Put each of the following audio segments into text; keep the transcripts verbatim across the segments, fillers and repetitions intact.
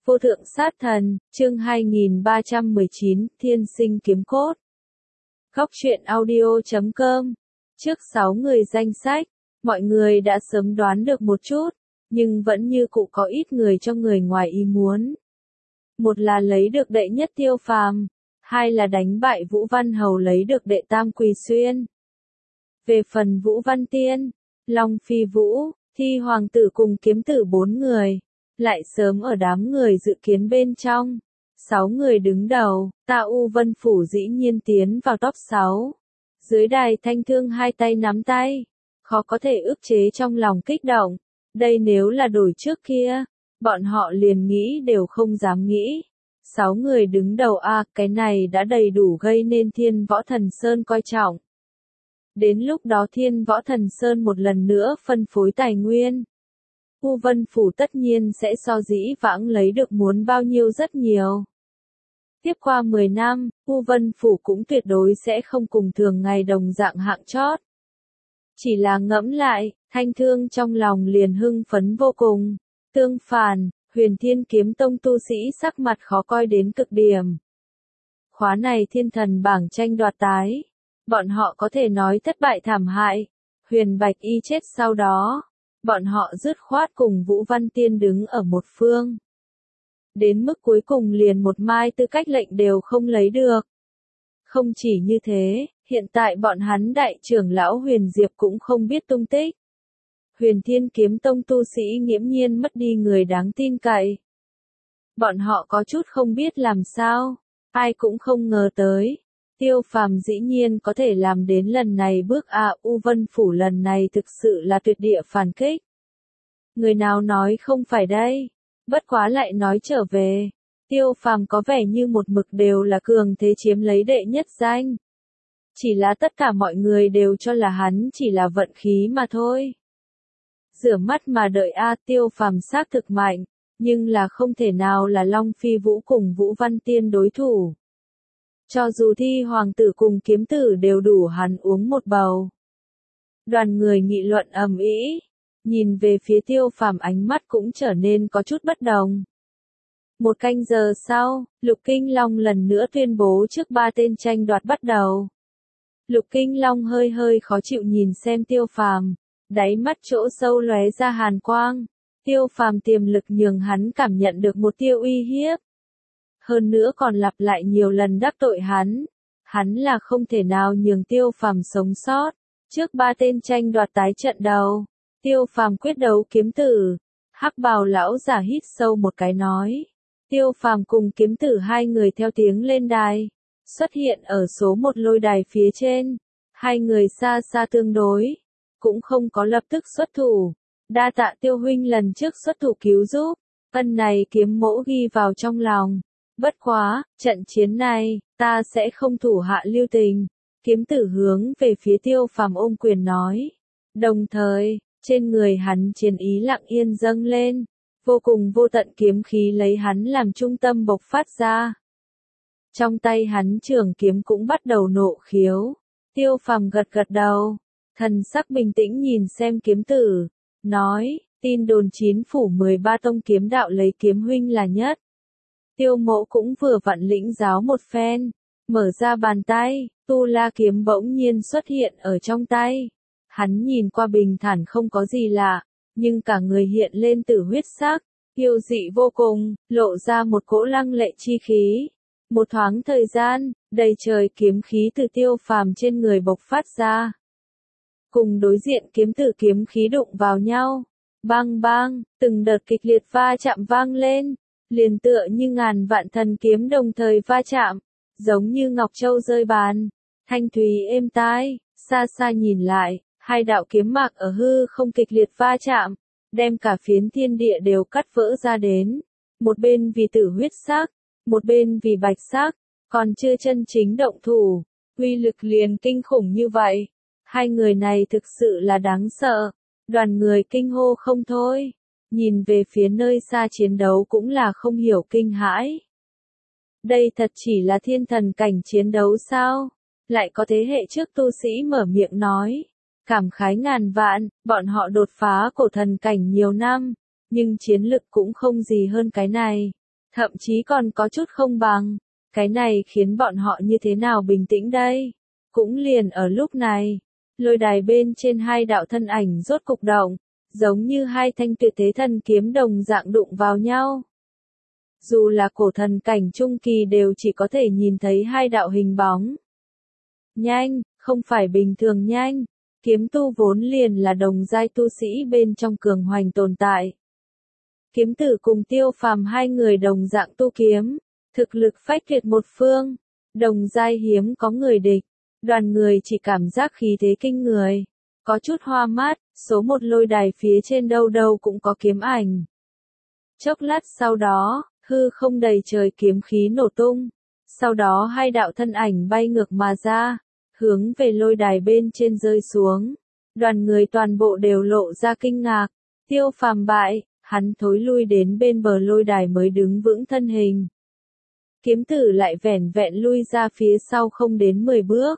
Vô thượng sát thần, chương hai nghìn ba trăm mười chín, Thiên sinh kiếm cốt. Góc truyện audio chấm com. Trước sáu người danh sách, mọi người đã sớm đoán được một chút, nhưng vẫn như cũ có ít người cho người ngoài ý muốn. Một là lấy được đệ nhất Tiêu Phàm, hai là đánh bại Vũ Văn Hầu lấy được đệ tam Quỳ Xuyên. Về phần Vũ Văn Tiên, Long Phi Vũ, Thi Hoàng tử cùng kiếm tử bốn người, lại sớm ở đám người dự kiến bên trong. Sáu người đứng đầu, Ta U Vân Phủ dĩ nhiên tiến vào top sáu. Dưới đài Thanh Thương hai tay nắm tay, khó có thể ức chế trong lòng kích động. Đây nếu là đổi trước kia, bọn họ liền nghĩ đều không dám nghĩ. Sáu người đứng đầu a, à, cái này đã đầy đủ gây nên Thiên Võ Thần Sơn coi trọng. Đến lúc đó Thiên Võ Thần Sơn một lần nữa phân phối tài nguyên. U Vân Phủ tất nhiên sẽ so dĩ vãng lấy được muốn bao nhiêu rất nhiều. Tiếp qua mười năm, U Vân Phủ cũng tuyệt đối sẽ không cùng thường ngày đồng dạng hạng chót. Chỉ là ngẫm lại, Thanh Thương trong lòng liền hưng phấn vô cùng. Tương phản, Huyền Thiên Kiếm Tông tu sĩ sắc mặt khó coi đến cực điểm. Khóa này thiên thần bảng tranh đoạt tái. Bọn họ có thể nói thất bại thảm hại. Huyền Bạch Y chết sau đó. Bọn họ dứt khoát cùng Vũ Văn Tiên đứng ở một phương. Đến mức cuối cùng liền một mai tư cách lệnh đều không lấy được. Không chỉ như thế, hiện tại bọn hắn đại trưởng lão Huyền Diệp cũng không biết tung tích. Huyền Thiên Kiếm Tông tu sĩ nghiễm nhiên mất đi người đáng tin cậy. Bọn họ có chút không biết làm sao, ai cũng không ngờ tới. Tiêu Phàm dĩ nhiên có thể làm đến lần này bước a, U Vân Phủ lần này thực sự là tuyệt địa phản kích. Người nào nói không phải đây? Bất quá lại nói trở về, Tiêu Phàm có vẻ như một mực đều là cường thế chiếm lấy đệ nhất danh. Chỉ là tất cả mọi người đều cho là hắn chỉ là vận khí mà thôi. Rửa mắt mà đợi a, Tiêu Phàm xác thực mạnh, nhưng là không thể nào là Long Phi Vũ cùng Vũ Văn Tiên đối thủ. Cho dù Thi Hoàng tử cùng kiếm tử đều đủ hắn uống một bầu. Đoàn người nghị luận ầm ĩ, nhìn về phía Tiêu Phàm ánh mắt cũng trở nên có chút bất đồng. Một canh giờ sau, Lục Kinh Long lần nữa tuyên bố trước ba tên tranh đoạt bắt đầu. Lục Kinh Long hơi hơi khó chịu nhìn xem Tiêu Phàm, đáy mắt chỗ sâu lóe ra hàn quang. Tiêu Phàm tiềm lực nhường hắn cảm nhận được một tia uy hiếp. Hơn nữa còn lặp lại nhiều lần đắc tội hắn. Hắn là không thể nào nhường Tiêu Phàm sống sót. Trước ba tên tranh đoạt tái trận đầu, Tiêu Phàm quyết đấu kiếm tử. Hắc bào lão giả hít sâu một cái nói. Tiêu Phàm cùng kiếm tử hai người theo tiếng lên đài. Xuất hiện ở số một lôi đài phía trên. Hai người xa xa tương đối. Cũng không có lập tức xuất thủ. Đa tạ Tiêu huynh lần trước xuất thủ cứu giúp. Ân này kiếm mỗ ghi vào trong lòng. Bất quá, trận chiến này, ta sẽ không thủ hạ lưu tình. Kiếm tử hướng về phía Tiêu Phàm ôm quyền nói. Đồng thời, trên người hắn chiến ý lặng yên dâng lên. Vô cùng vô tận kiếm khí lấy hắn làm trung tâm bộc phát ra. Trong tay hắn trường kiếm cũng bắt đầu nộ khiếu. Tiêu Phàm gật gật đầu. Thần sắc bình tĩnh nhìn xem kiếm tử. Nói, tin đồn chín phủ mười ba tông kiếm đạo lấy kiếm huynh là nhất. Tiêu mộ cũng vừa vặn lĩnh giáo một phen, mở ra bàn tay, tu la kiếm bỗng nhiên xuất hiện ở trong tay. Hắn nhìn qua bình thản không có gì lạ, nhưng cả người hiện lên tử huyết sắc, kiêu dị vô cùng, lộ ra một cỗ lăng lệ chi khí. Một thoáng thời gian, đầy trời kiếm khí từ Tiêu Phàm trên người bộc phát ra. Cùng đối diện kiếm tử kiếm khí đụng vào nhau. Bang bang, từng đợt kịch liệt va chạm vang lên. Liền tựa như ngàn vạn thần kiếm đồng thời va chạm, giống như ngọc châu rơi bàn, thanh thúy êm tai, xa xa nhìn lại, hai đạo kiếm mạc ở hư không kịch liệt va chạm, đem cả phiến thiên địa đều cắt vỡ ra đến, một bên vì tử huyết sắc, một bên vì bạch sắc, còn chưa chân chính động thủ, uy lực liền kinh khủng như vậy, hai người này thực sự là đáng sợ, đoàn người kinh hô không thôi. Nhìn về phía nơi xa chiến đấu cũng là không hiểu kinh hãi. Đây thật chỉ là thiên thần cảnh chiến đấu sao? Lại có thế hệ trước tu sĩ mở miệng nói. Cảm khái ngàn vạn, bọn họ đột phá cổ thần cảnh nhiều năm, nhưng chiến lực cũng không gì hơn cái này. thậm chí còn có chút không bằng. Cái này khiến bọn họ như thế nào bình tĩnh đây? Cũng liền ở lúc này, lôi đài bên trên hai đạo thân ảnh rốt cục động, giống như hai thanh tuyệt thế thần kiếm đồng dạng đụng vào nhau. Dù là cổ thần cảnh trung kỳ đều chỉ có thể nhìn thấy hai đạo hình bóng. Nhanh, không phải bình thường nhanh, kiếm tu vốn liền là đồng giai tu sĩ bên trong cường hoành tồn tại. Kiếm tử cùng Tiêu Phàm hai người đồng dạng tu kiếm, thực lực phách tuyệt một phương, đồng giai hiếm có người địch, đoàn người chỉ cảm giác khí thế kinh người, có chút hoa mắt, số một lôi đài phía trên đâu đâu cũng có kiếm ảnh. Chốc lát sau đó, hư không đầy trời kiếm khí nổ tung, sau đó hai đạo thân ảnh bay ngược mà ra, hướng về lôi đài bên trên rơi xuống. Đoàn người toàn bộ đều lộ ra kinh ngạc, Tiêu Phàm bại, hắn thối lui đến bên bờ lôi đài mới đứng vững thân hình. Kiếm tử lại vẻn vẹn lui ra phía sau không đến mười bước.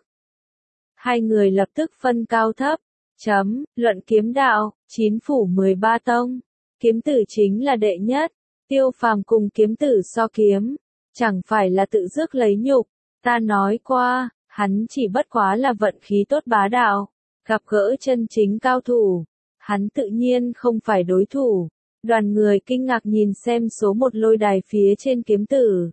Hai người lập tức phân cao thấp, chấm, luận kiếm đạo, chín phủ mười ba tông. Kiếm tử chính là đệ nhất, Tiêu Phàm cùng kiếm tử so kiếm, chẳng phải là tự rước lấy nhục, ta nói qua, hắn chỉ bất quá là vận khí tốt bá đạo, gặp gỡ chân chính cao thủ, hắn tự nhiên không phải đối thủ. Đoàn người kinh ngạc nhìn xem số một lôi đài phía trên kiếm tử.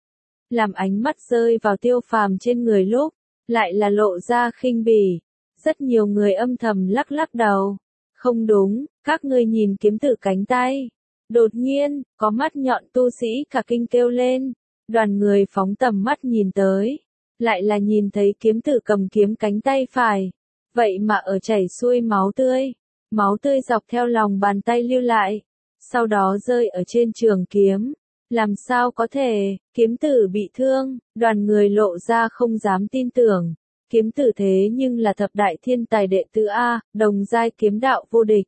Làm ánh mắt rơi vào Tiêu Phàm trên người lúc, lại là lộ ra khinh bỉ. Rất nhiều người âm thầm lắc lắc đầu. Không đúng, các ngươi nhìn kiếm tử cánh tay. Đột nhiên, có mắt nhọn tu sĩ cả kinh kêu lên. Đoàn người phóng tầm mắt nhìn tới. Lại là nhìn thấy kiếm tử cầm kiếm cánh tay phải. Vậy mà ở chảy xuôi máu tươi. Máu tươi dọc theo lòng bàn tay lưu lại. Sau đó rơi ở trên trường kiếm. Làm sao có thể, kiếm tử bị thương, đoàn người lộ ra không dám tin tưởng. Kiếm tử thế nhưng là thập đại thiên tài đệ tử A, đồng giai kiếm đạo vô địch.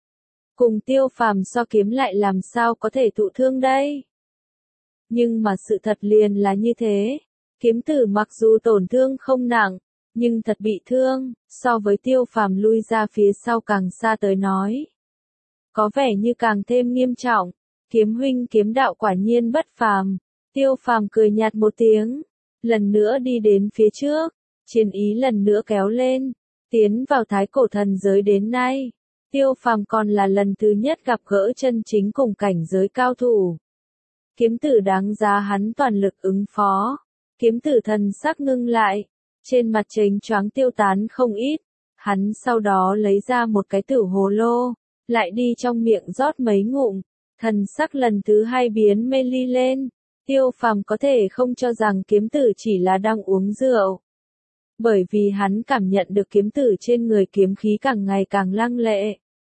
Cùng Tiêu Phàm so kiếm lại làm sao có thể thụ thương đây? Nhưng mà sự thật liền là như thế. Kiếm tử mặc dù tổn thương không nặng, nhưng thật bị thương, so với Tiêu Phàm lui ra phía sau càng xa tới nói. Có vẻ như càng thêm nghiêm trọng. Kiếm huynh kiếm đạo quả nhiên bất phàm. Tiêu Phàm cười nhạt một tiếng, lần nữa đi đến phía trước, chiến ý lần nữa kéo lên, tiến vào thái cổ thần giới đến nay. Tiêu Phàm còn là lần thứ nhất gặp gỡ chân chính cùng cảnh giới cao thủ. Kiếm tử đáng giá hắn toàn lực ứng phó. Kiếm tử thần sắc ngưng lại, trên mặt chênh choáng tiêu tán không ít. Hắn sau đó lấy ra một cái tử hồ lô, lại đi trong miệng rót mấy ngụm. Thần sắc lần thứ hai biến mê ly lên, Tiêu Phàm có thể không cho rằng kiếm tử chỉ là đang uống rượu. Bởi vì hắn cảm nhận được kiếm tử trên người kiếm khí càng ngày càng lăng lệ.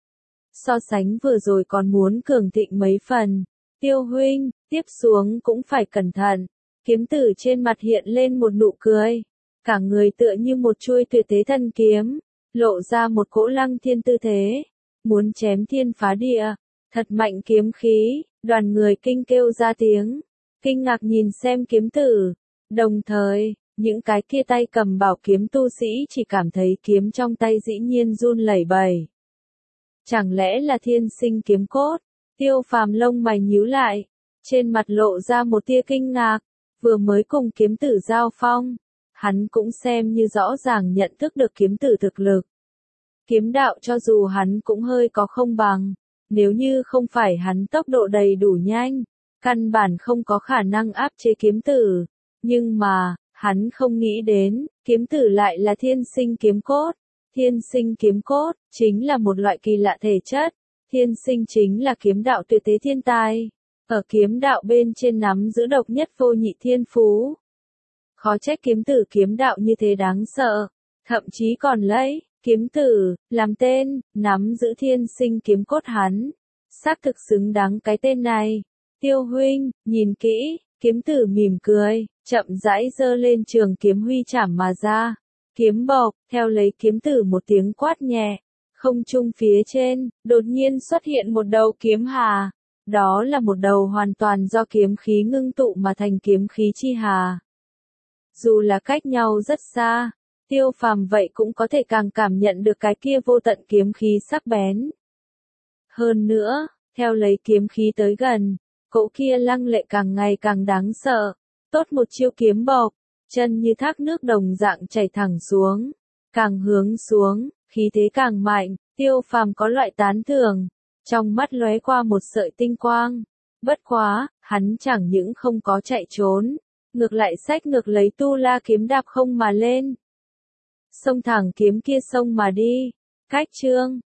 So sánh vừa rồi còn muốn cường thịnh mấy phần. Tiêu huynh, tiếp xuống cũng phải cẩn thận. Kiếm tử trên mặt hiện lên một nụ cười. Cả người tựa như một chuôi tuyệt thế thần kiếm, lộ ra một cỗ lăng thiên tư thế. Muốn chém thiên phá địa. Thật mạnh kiếm khí, đoàn người kinh kêu ra tiếng, kinh ngạc nhìn xem kiếm tử. Đồng thời, những cái kia tay cầm bảo kiếm tu sĩ chỉ cảm thấy kiếm trong tay dĩ nhiên run lẩy bẩy. Chẳng lẽ là thiên sinh kiếm cốt? Tiêu Phàm lông mày nhíu lại, trên mặt lộ ra một tia kinh ngạc, vừa mới cùng kiếm tử giao phong, hắn cũng xem như rõ ràng nhận thức được kiếm tử thực lực. Kiếm đạo cho dù hắn cũng hơi có không bằng. Nếu như không phải hắn tốc độ đầy đủ nhanh, căn bản không có khả năng áp chế kiếm tử. Nhưng mà, hắn không nghĩ đến, kiếm tử lại là thiên sinh kiếm cốt. Thiên sinh kiếm cốt, chính là một loại kỳ lạ thể chất. Thiên sinh chính là kiếm đạo tuyệt thế thiên tài. Ở kiếm đạo bên trên nắm giữ độc nhất vô nhị thiên phú. Khó trách kiếm tử kiếm đạo như thế đáng sợ. Thậm chí còn lấy kiếm tử, làm tên, nắm giữ thiên sinh kiếm cốt hắn. Xác thực xứng đáng cái tên này. Tiêu huynh, nhìn kỹ, kiếm tử mỉm cười, chậm rãi giơ lên trường kiếm huy chảm mà ra. Kiếm bộc, theo lấy kiếm tử một tiếng quát nhẹ. Không trung phía trên, đột nhiên xuất hiện một đầu kiếm hà. Đó là một đầu hoàn toàn do kiếm khí ngưng tụ mà thành kiếm khí chi hà. Dù là cách nhau rất xa, Tiêu Phàm vậy cũng có thể càng cảm nhận được cái kia vô tận kiếm khí sắc bén. Hơn nữa, theo lấy kiếm khí tới gần, Cỗ kia lăng lệ càng ngày càng đáng sợ. Tốt một chiêu kiếm bộc, chân như thác nước đồng dạng chảy thẳng xuống. Càng hướng xuống, khí thế càng mạnh, Tiêu Phàm có loại tán thưởng. Trong mắt lóe qua một sợi tinh quang. Bất quá, hắn chẳng những không có chạy trốn, ngược lại xách ngược lấy tu la kiếm đạp không mà lên. Xông thẳng kiếm kia xông mà đi. Cách chương